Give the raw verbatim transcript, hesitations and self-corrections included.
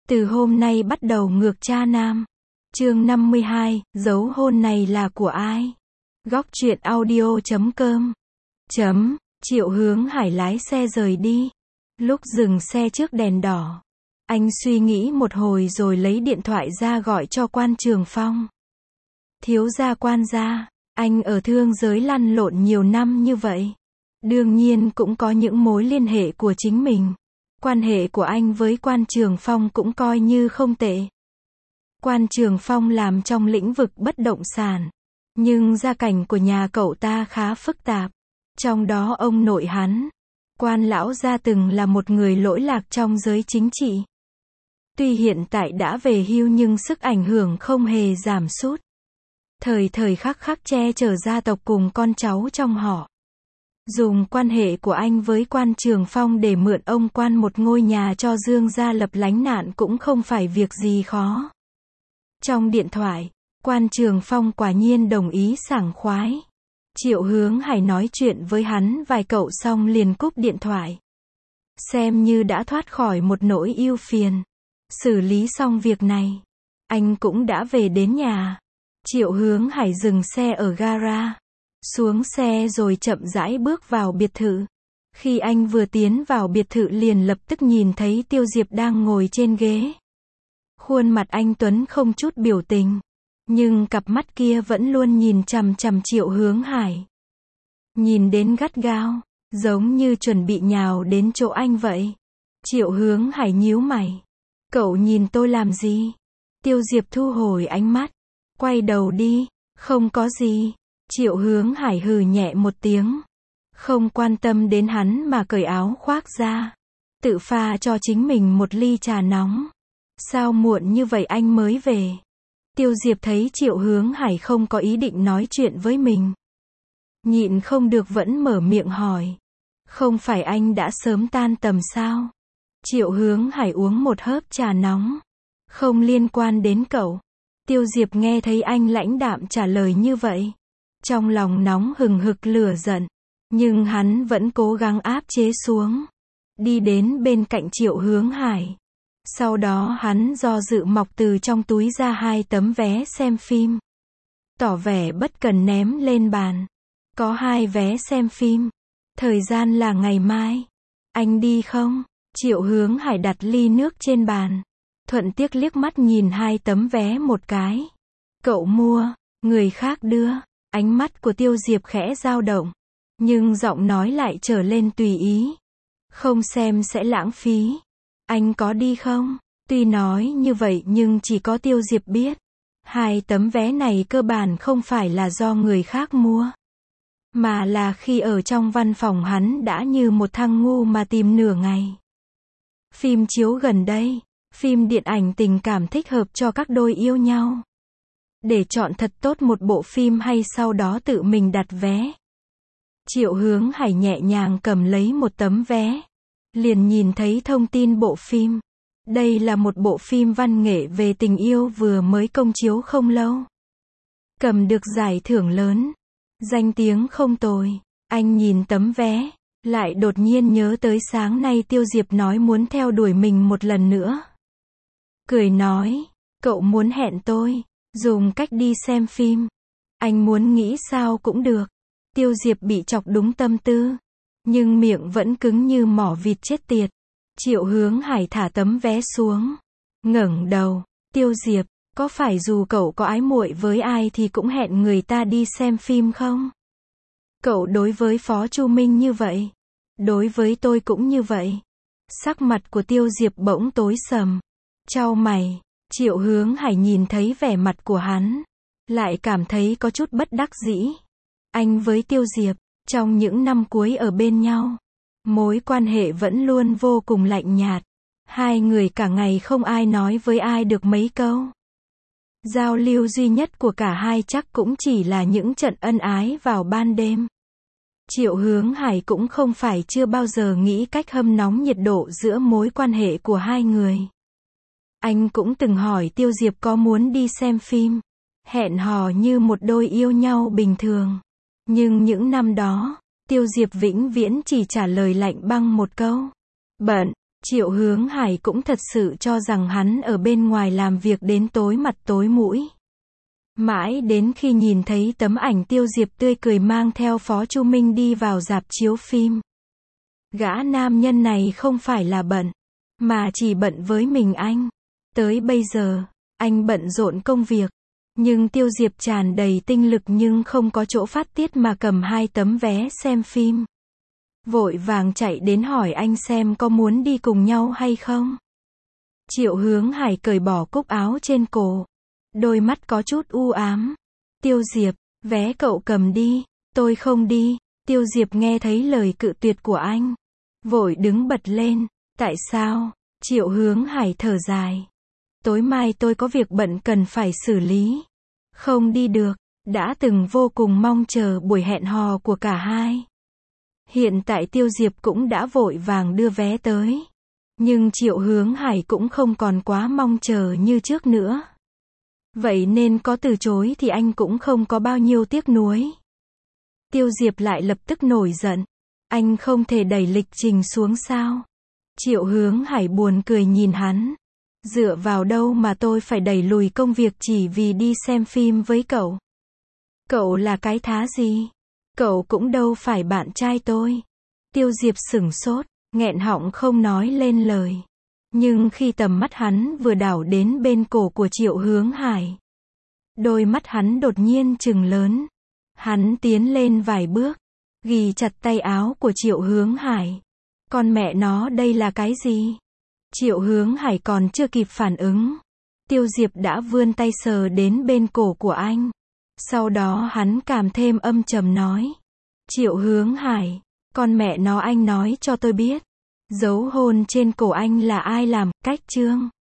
Từ hôm nay bắt đầu ngược cha nam. Chương năm mươi hai, dấu hôn này là của ai? Góc truyện audio chấm com. Chấm, Triệu Hướng Hải lái xe rời đi. Lúc dừng xe trước đèn đỏ, anh suy nghĩ một hồi rồi lấy điện thoại ra gọi cho Quan Trường Phong. Thiếu gia Quan gia, anh ở thương giới lăn lộn nhiều năm như vậy. Đương nhiên cũng có những mối liên hệ của chính mình. Quan hệ của anh với Quan Trường Phong cũng coi như không tệ. Quan Trường Phong làm trong lĩnh vực bất động sản. Nhưng gia cảnh của nhà cậu ta khá phức tạp. Trong đó ông nội hắn, Quan lão gia từng là một người lỗi lạc trong giới chính trị. Tuy hiện tại đã về hưu nhưng sức ảnh hưởng không hề giảm sút. Thời thời khắc khắc che chở gia tộc cùng con cháu trong họ. Dùng quan hệ của anh với Quan Trường Phong để mượn ông Quan một ngôi nhà cho Dương gia lập lánh nạn cũng không phải việc gì khó. Trong điện thoại, Quan Trường Phong quả nhiên đồng ý sảng khoái. Triệu Hướng Hải nói chuyện với hắn vài câu xong liền cúp điện thoại. Xem như đã thoát khỏi một nỗi ưu phiền. Xử lý xong việc này, anh cũng đã về đến nhà. Triệu Hướng Hải dừng xe ở gara. Xuống xe rồi chậm rãi bước vào biệt thự. Khi anh vừa tiến vào biệt thự liền lập tức nhìn thấy Tiêu Diệp đang ngồi trên ghế. Khuôn mặt anh tuấn không chút biểu tình. Nhưng cặp mắt kia vẫn luôn nhìn chằm chằm Triệu Hướng Hải. Nhìn đến gắt gao, giống như chuẩn bị nhào đến chỗ anh vậy. Triệu Hướng Hải nhíu mày. Cậu nhìn tôi làm gì? Tiêu Diệp thu hồi ánh mắt. Quay đầu đi, không có gì. Triệu Hướng Hải hừ nhẹ một tiếng. Không quan tâm đến hắn mà cởi áo khoác ra. Tự pha cho chính mình một ly trà nóng. Sao muộn như vậy anh mới về? Tiêu Diệp thấy Triệu Hướng Hải không có ý định nói chuyện với mình. Nhịn không được vẫn mở miệng hỏi. Không phải anh đã sớm tan tầm sao? Triệu Hướng Hải uống một hớp trà nóng. Không liên quan đến cậu. Tiêu Diệp nghe thấy anh lãnh đạm trả lời như vậy. Trong lòng nóng hừng hực lửa giận. Nhưng hắn vẫn cố gắng áp chế xuống. Đi đến bên cạnh Triệu Hướng Hải. Sau đó hắn do dự mọc từ trong túi ra hai tấm vé xem phim. Tỏ vẻ bất cần ném lên bàn. Có hai vé xem phim. Thời gian là ngày mai. Anh đi không? Triệu Hướng Hải đặt ly nước trên bàn. Thuận tiếc liếc mắt nhìn hai tấm vé một cái. Cậu mua, người khác đưa. Ánh mắt của Tiêu Diệp khẽ dao động. Nhưng giọng nói lại trở lên tùy ý. Không xem sẽ lãng phí. Anh có đi không? Tuy nói như vậy nhưng chỉ có Tiêu Diệp biết. Hai tấm vé này cơ bản không phải là do người khác mua. Mà là khi ở trong văn phòng hắn đã như một thằng ngu mà tìm nửa ngày. Phim chiếu gần đây. Phim điện ảnh tình cảm thích hợp cho các đôi yêu nhau. Để chọn thật tốt một bộ phim hay sau đó tự mình đặt vé. Triệu Hướng Hải nhẹ nhàng cầm lấy một tấm vé. Liền nhìn thấy thông tin bộ phim. Đây là một bộ phim văn nghệ về tình yêu vừa mới công chiếu không lâu. Cầm được giải thưởng lớn. Danh tiếng không tồi. Anh nhìn tấm vé. Lại đột nhiên nhớ tới sáng nay Tiêu Diệp nói muốn theo đuổi mình một lần nữa. Cười nói. Cậu muốn hẹn tôi. Dùng cách đi xem phim. Anh muốn nghĩ sao cũng được. Tiêu Diệp bị chọc đúng tâm tư. Nhưng miệng vẫn cứng như mỏ vịt chết tiệt. Triệu Hướng Hải thả tấm vé xuống. Ngẩng đầu. Tiêu Diệp, có phải dù cậu có ái muội với ai thì cũng hẹn người ta đi xem phim không? Cậu đối với Phó Chu Minh như vậy. Đối với tôi cũng như vậy. Sắc mặt của Tiêu Diệp bỗng tối sầm. Chau mày. Triệu Hướng Hải nhìn thấy vẻ mặt của hắn. Lại cảm thấy có chút bất đắc dĩ. Anh với Tiêu Diệp, trong những năm cuối ở bên nhau, mối quan hệ vẫn luôn vô cùng lạnh nhạt. Hai người cả ngày không ai nói với ai được mấy câu. Giao lưu duy nhất của cả hai chắc cũng chỉ là những trận ân ái vào ban đêm. Triệu Hướng Hải cũng không phải chưa bao giờ nghĩ cách hâm nóng nhiệt độ giữa mối quan hệ của hai người. Anh cũng từng hỏi Tiêu Diệp có muốn đi xem phim, hẹn hò như một đôi yêu nhau bình thường. Nhưng những năm đó, Tiêu Diệp vĩnh viễn chỉ trả lời lạnh băng một câu. Bận. Triệu Hướng Hải cũng thật sự cho rằng hắn ở bên ngoài làm việc đến tối mặt tối mũi. Mãi đến khi nhìn thấy tấm ảnh Tiêu Diệp tươi cười mang theo Phó Chu Minh đi vào rạp chiếu phim. Gã nam nhân này không phải là bận, mà chỉ bận với mình anh. Tới bây giờ, anh bận rộn công việc. Nhưng Tiêu Diệp tràn đầy tinh lực nhưng không có chỗ phát tiết mà cầm hai tấm vé xem phim. Vội vàng chạy đến hỏi anh xem có muốn đi cùng nhau hay không. Triệu Hướng Hải cởi bỏ cúc áo trên cổ. Đôi mắt có chút u ám. Tiêu Diệp, vé cậu cầm đi, tôi không đi. Tiêu Diệp nghe thấy lời cự tuyệt của anh. Vội đứng bật lên. Tại sao? Triệu Hướng Hải thở dài. Tối mai tôi có việc bận cần phải xử lý. Không đi được. Đã từng vô cùng mong chờ buổi hẹn hò của cả hai. Hiện tại Tiêu Diệp cũng đã vội vàng đưa vé tới. Nhưng Triệu Hướng Hải cũng không còn quá mong chờ như trước nữa. Vậy nên có từ chối thì anh cũng không có bao nhiêu tiếc nuối. Tiêu Diệp lại lập tức nổi giận. Anh không thể đẩy lịch trình xuống sao? Triệu Hướng Hải buồn cười nhìn hắn. Dựa vào đâu mà tôi phải đẩy lùi công việc chỉ vì đi xem phim với cậu? Cậu là cái thá gì? Cậu cũng đâu phải bạn trai tôi. Tiêu Diệp sửng sốt, nghẹn họng không nói lên lời. Nhưng khi tầm mắt hắn vừa đảo đến bên cổ của Triệu Hướng Hải, đôi mắt hắn đột nhiên trừng lớn. Hắn tiến lên vài bước, ghì chặt tay áo của Triệu Hướng Hải. Con mẹ nó, đây là cái gì? Triệu Hướng Hải còn chưa kịp phản ứng. Tiêu Diệp đã vươn tay sờ đến bên cổ của anh. Sau đó hắn càng thêm âm trầm nói. Triệu Hướng Hải, con mẹ nó anh nói cho tôi biết. Dấu hôn trên cổ anh là ai làm, cách Trương?